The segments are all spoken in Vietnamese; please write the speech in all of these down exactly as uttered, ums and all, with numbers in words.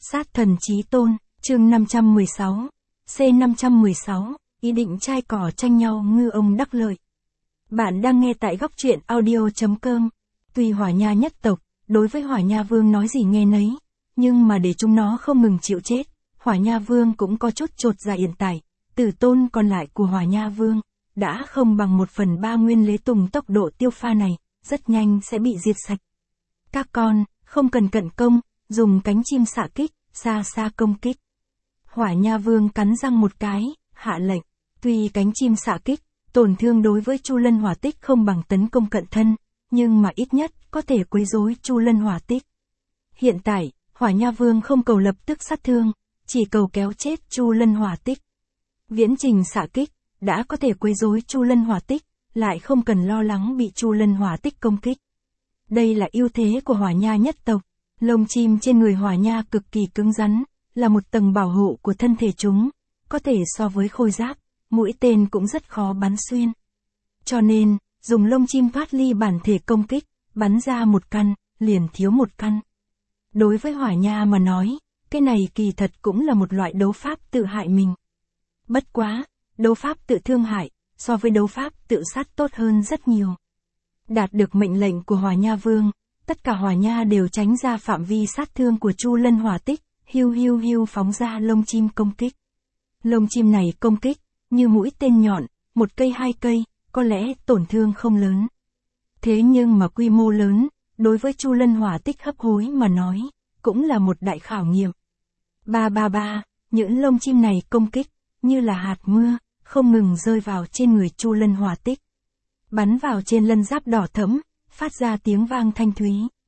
Sát thần chí tôn, chương năm trăm mười sáu, C năm trăm mười sáu, ý định trai cỏ tranh nhau ngư ông đắc lợi. Bạn đang nghe tại góc truyện audio chấm com. Tuy Hỏa Nha nhất tộc, đối với Hỏa Nha Vương nói gì nghe nấy, nhưng mà để chúng nó không ngừng chịu chết, Hỏa Nha Vương cũng có chút chột dạ. Hiện tại, tử tôn còn lại của Hỏa Nha Vương đã không bằng một phần ba Nguyên Lế Tùng, tốc độ tiêu pha này rất nhanh sẽ bị diệt sạch. Các con, không cần cận công, dùng cánh chim xạ kích, xa xa công kích. Hỏa Nha Vương cắn răng một cái, hạ lệnh. Tuy cánh chim xạ kích, tổn thương đối với Chu Lân Hỏa Tích không bằng tấn công cận thân, nhưng mà ít nhất có thể quấy rối Chu Lân Hỏa Tích. Hiện tại, Hỏa Nha Vương không cầu lập tức sát thương, chỉ cầu kéo chết Chu Lân Hỏa Tích. Viễn trình xạ kích đã có thể quấy rối Chu Lân Hỏa Tích, lại không cần lo lắng bị Chu Lân Hỏa Tích công kích. Đây là ưu thế của Hỏa Nha nhất tộc. Lông chim trên người Hỏa Nha cực kỳ cứng rắn, là một tầng bảo hộ của thân thể chúng, có thể so với khôi giáp, mũi tên cũng rất khó bắn xuyên. Cho nên, dùng lông chim thoát ly bản thể công kích, bắn ra một căn, liền thiếu một căn. Đối với Hỏa Nha mà nói, cái này kỳ thật cũng là một loại đấu pháp tự hại mình. Bất quá, đấu pháp tự thương hại, so với đấu pháp tự sát tốt hơn rất nhiều. Đạt được mệnh lệnh của Hỏa Nha Vương, tất cả Hỏa Nha đều tránh ra phạm vi sát thương của Chu Lân Hỏa Tích, hiu hiu hiu phóng ra lông chim công kích. Lông chim này công kích, như mũi tên nhọn, một cây hai cây, có lẽ tổn thương không lớn. Thế nhưng mà quy mô lớn, đối với Chu Lân Hỏa Tích hấp hối mà nói, cũng là một đại khảo nghiệm. Ba ba ba, những lông chim này công kích, như là hạt mưa, không ngừng rơi vào trên người Chu Lân Hỏa Tích. Bắn vào trên lân giáp đỏ thẫm, phát ra tiếng vang thanh thúy.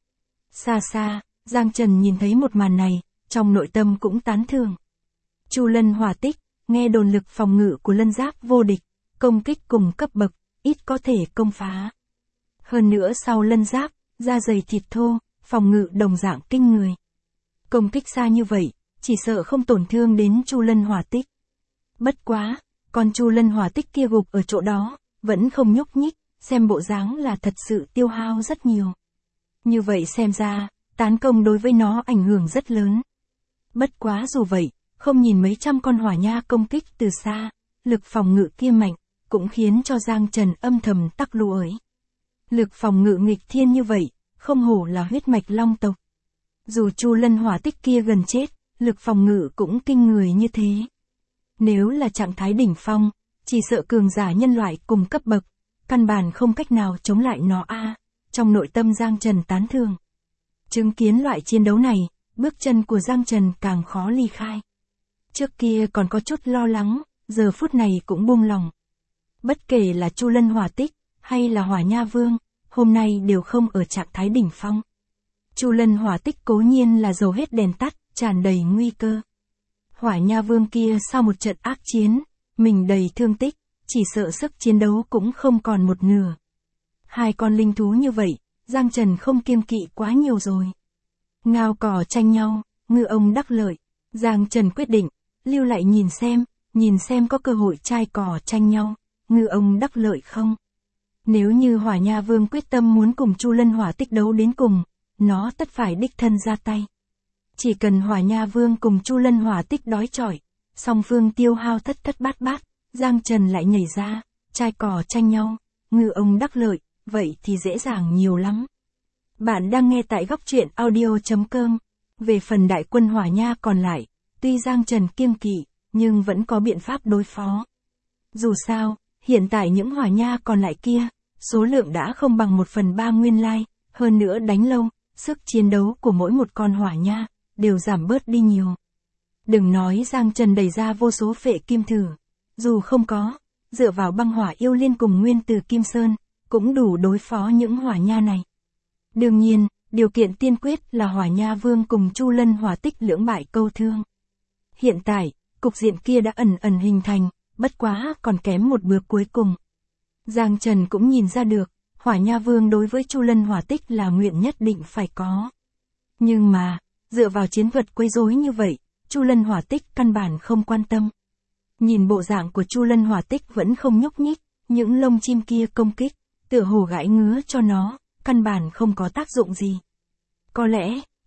Xa xa, Giang Trần nhìn thấy một màn này, trong nội tâm cũng tán thưởng. Chu Lân Hỏa Tích, nghe đồn lực phòng ngự của lân giáp vô địch, công kích cùng cấp bậc, ít có thể công phá. Hơn nữa sau lân giáp, da dày thịt thô, phòng ngự đồng dạng kinh người. Công kích xa như vậy, chỉ sợ không tổn thương đến Chu Lân Hỏa Tích. Bất quá, con Chu Lân Hỏa Tích kia gục ở chỗ đó, vẫn không nhúc nhích, xem bộ dáng là thật sự tiêu hao rất nhiều. Như vậy xem ra, tán công đối với nó ảnh hưởng rất lớn. Bất quá dù vậy, không nhìn mấy trăm con Hỏa Nha công kích từ xa, lực phòng ngự kia mạnh, cũng khiến cho Giang Trần âm thầm tắc lưỡi. Lực phòng ngự nghịch thiên như vậy, không hổ là huyết mạch long tộc. Dù Chu Lân Hỏa Tích kia gần chết, lực phòng ngự cũng kinh người như thế. Nếu là trạng thái đỉnh phong, chỉ sợ cường giả nhân loại cùng cấp bậc, căn bản không cách nào chống lại nó a. À, trong nội tâm Giang Trần tán thưởng. Chứng kiến loại chiến đấu này, bước chân của Giang Trần càng khó ly khai. Trước kia còn có chút lo lắng, giờ phút này cũng buông lòng. Bất kể là Chu Lân Hỏa Tích, hay là Hỏa Nha Vương, hôm nay đều không ở trạng thái đỉnh phong. Chu Lân Hỏa Tích cố nhiên là dầu hết đèn tắt, tràn đầy nguy cơ. Hỏa Nha Vương kia sau một trận ác chiến, mình đầy thương tích, chỉ sợ sức chiến đấu cũng không còn một nửa. Hai con linh thú như vậy, Giang Trần không kiêng kỵ quá nhiều rồi. Ngao cỏ tranh nhau, ngư ông đắc lợi. Giang Trần quyết định, lưu lại nhìn xem, nhìn xem có cơ hội trai cỏ tranh nhau, ngư ông đắc lợi không. Nếu như Hỏa Nha Vương quyết tâm muốn cùng Chu Lân Hỏa Tích đấu đến cùng, nó tất phải đích thân ra tay. Chỉ cần Hỏa Nha Vương cùng Chu Lân Hỏa Tích đói chọi, song phương tiêu hao thất thất bát bát, Giang Trần lại nhảy ra, trai cỏ tranh nhau, ngư ông đắc lợi, vậy thì dễ dàng nhiều lắm. Bạn đang nghe tại góc truyện audio chấm com. Về phần đại quân Hỏa Nha còn lại, tuy Giang Trần kiêng kỵ, nhưng vẫn có biện pháp đối phó. Dù sao, hiện tại những Hỏa Nha còn lại kia, số lượng đã không bằng một phần ba nguyên lai, hơn nữa đánh lâu, sức chiến đấu của mỗi một con Hỏa Nha đều giảm bớt đi nhiều. Đừng nói Giang Trần đẩy ra vô số phệ kim thử, dù không có, dựa vào băng hỏa yêu liên cùng nguyên từ Kim Sơn, cũng đủ đối phó những Hỏa Nha này. Đương nhiên, điều kiện tiên quyết là Hỏa Nha Vương cùng Chu Lân Hỏa Tích lưỡng bại câu thương. Hiện tại, cục diện kia đã ẩn ẩn hình thành, bất quá còn kém một bước cuối cùng. Giang Trần cũng nhìn ra được, Hỏa Nha Vương đối với Chu Lân Hỏa Tích là nguyện nhất định phải có. Nhưng mà, dựa vào chiến thuật quấy rối như vậy, Chu Lân Hỏa Tích căn bản không quan tâm. Nhìn bộ dạng của Chu Lân Hỏa Tích vẫn không nhúc nhích, những lông chim kia công kích, tựa hồ gãi ngứa cho nó, căn bản không có tác dụng gì. Có lẽ,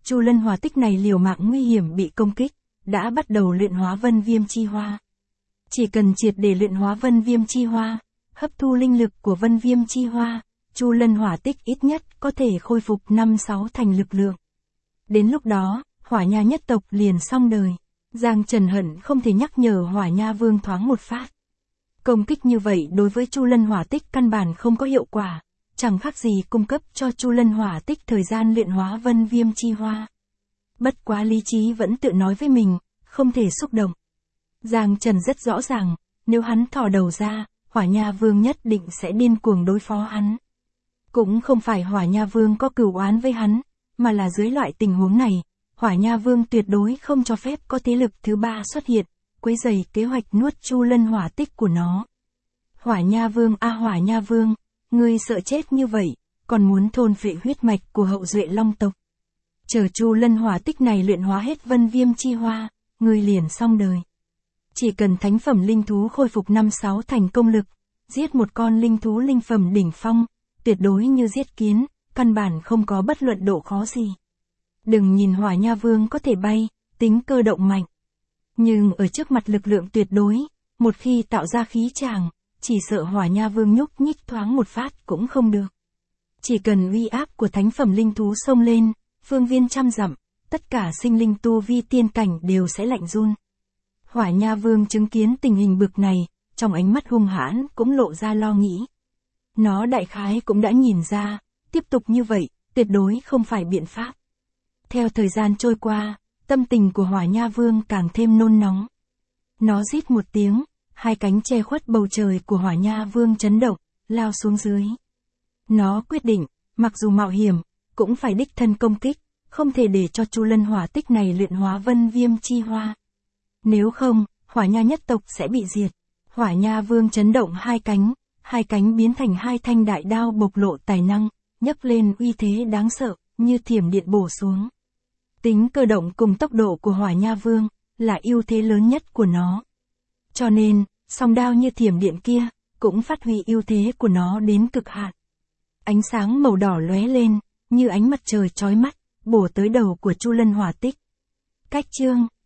Chu Lân hỏa tích này liều mạng nguy hiểm bị công kích, đã bắt đầu luyện hóa vân viêm chi hoa. Chỉ cần triệt để luyện hóa vân viêm chi hoa, hấp thu linh lực của vân viêm chi hoa, Chu Lân hỏa tích ít nhất có thể khôi phục năm sáu thành lực lượng. Đến lúc đó, Hỏa Nha nhất tộc liền xong đời. Giang Trần hận không thể nhắc nhở Hỏa Nha Vương thoáng một phát. Công kích như vậy đối với Chu Lân hỏa tích căn bản không có hiệu quả, chẳng khác gì cung cấp cho Chu Lân hỏa tích thời gian luyện hóa vân viêm chi hoa. Bất quá lý trí vẫn tự nói với mình, không thể xúc động. Giang Trần rất rõ ràng, nếu hắn thò đầu ra, Hỏa Nha Vương nhất định sẽ điên cuồng đối phó hắn. Cũng không phải Hỏa Nha Vương có cửu oán với hắn, mà là dưới loại tình huống này, Hỏa Nha Vương tuyệt đối không cho phép có thế lực thứ ba xuất hiện, quấy rầy kế hoạch nuốt Chu Lân hỏa tích của nó. Hỏa Nha Vương a à, Hỏa Nha Vương, ngươi sợ chết như vậy, còn muốn thôn phệ huyết mạch của hậu duệ Long tộc. Chờ Chu Lân hỏa tích này luyện hóa hết vân viêm chi hoa, ngươi liền xong đời. Chỉ cần thánh phẩm linh thú khôi phục năm sáu thành công lực, giết một con linh thú linh phẩm đỉnh phong, tuyệt đối như giết kiến, căn bản không có bất luận độ khó gì. Đừng nhìn Hỏa Nha Vương có thể bay, tính cơ động mạnh. Nhưng ở trước mặt lực lượng tuyệt đối, một khi tạo ra khí tràng, chỉ sợ Hỏa Nha Vương nhúc nhích thoáng một phát cũng không được. Chỉ cần uy áp của thánh phẩm linh thú xông lên, phương viên trăm dặm, tất cả sinh linh tu vi tiên cảnh đều sẽ lạnh run. Hỏa Nha Vương chứng kiến tình hình bực này, trong ánh mắt hung hãn cũng lộ ra lo nghĩ. Nó đại khái cũng đã nhìn ra, tiếp tục như vậy, tuyệt đối không phải biện pháp. Theo thời gian trôi qua, tâm tình của Hỏa Nha Vương càng thêm nôn nóng. Nó rít một tiếng, hai cánh che khuất bầu trời của Hỏa Nha Vương chấn động, lao xuống dưới. Nó quyết định, mặc dù mạo hiểm, cũng phải đích thân công kích, không thể để cho Chu Lân hỏa tích này luyện hóa vân viêm chi hoa. Nếu không, Hỏa Nha nhất tộc sẽ bị diệt. Hỏa Nha Vương chấn động hai cánh, hai cánh biến thành hai thanh đại đao bộc lộ tài năng, nhấc lên uy thế đáng sợ, như thiểm điện bổ xuống. Tính cơ động cùng tốc độ của Hỏa Nha Vương, là ưu thế lớn nhất của nó. Cho nên, song đao như thiểm điện kia, cũng phát huy ưu thế của nó đến cực hạn. Ánh sáng màu đỏ lóe lên, như ánh mặt trời chói mắt, bổ tới đầu của Chu Lân hỏa tích. Cách chương